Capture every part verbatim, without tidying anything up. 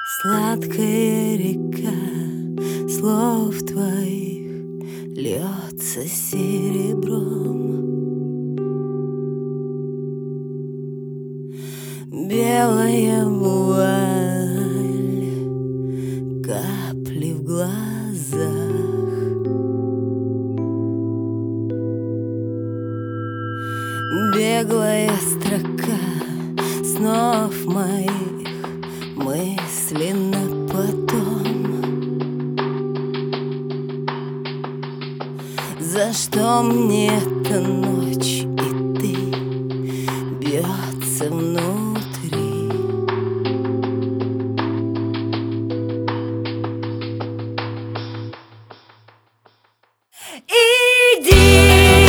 Сладкая река слов твоих льется серебром. Белая вуаль, капли в глазах. Беглая строка снов моих, мысленно потом. За что мне эта ночь и ты бьется внутри? Иди.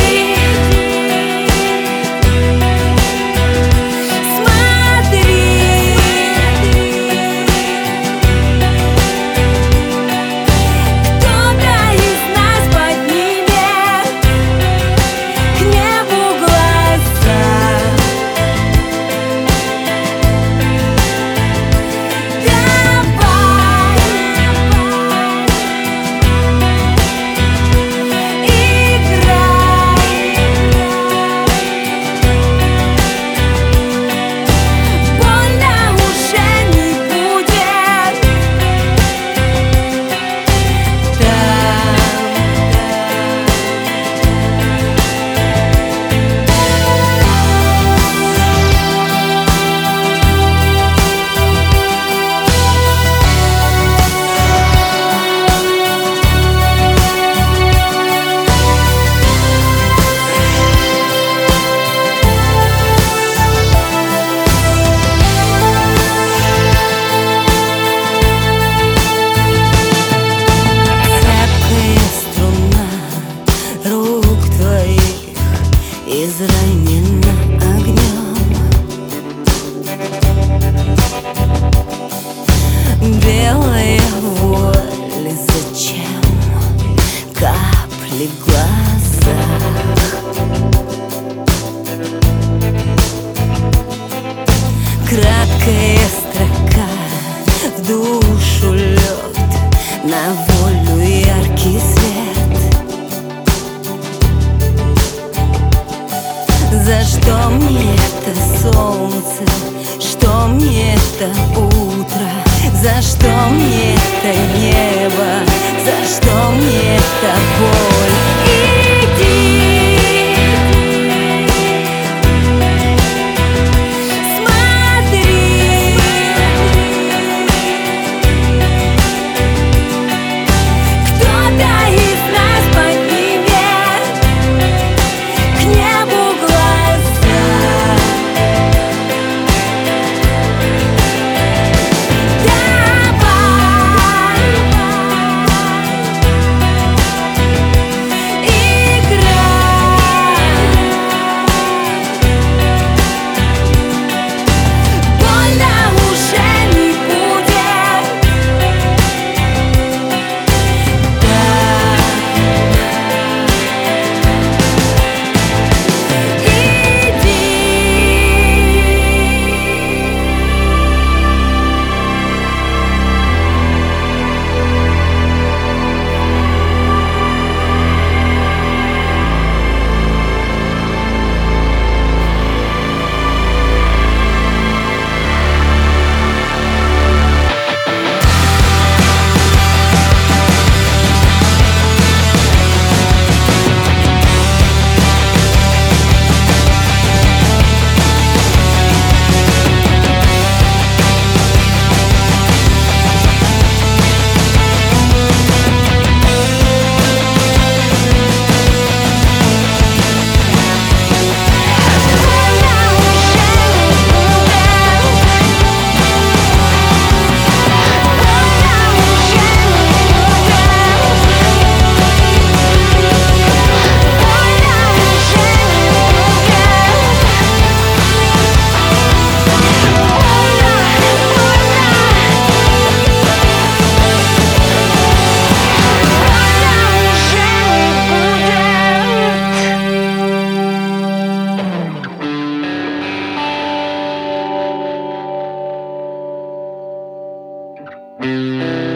Изранена огнем. Белая воля, зачем капли в глазах? Краткая строка в душу лед, на волю яркий свет. За что мне это солнце, что мне это утро? За что мне это небо, за что мне это боль? Иди. Thank you.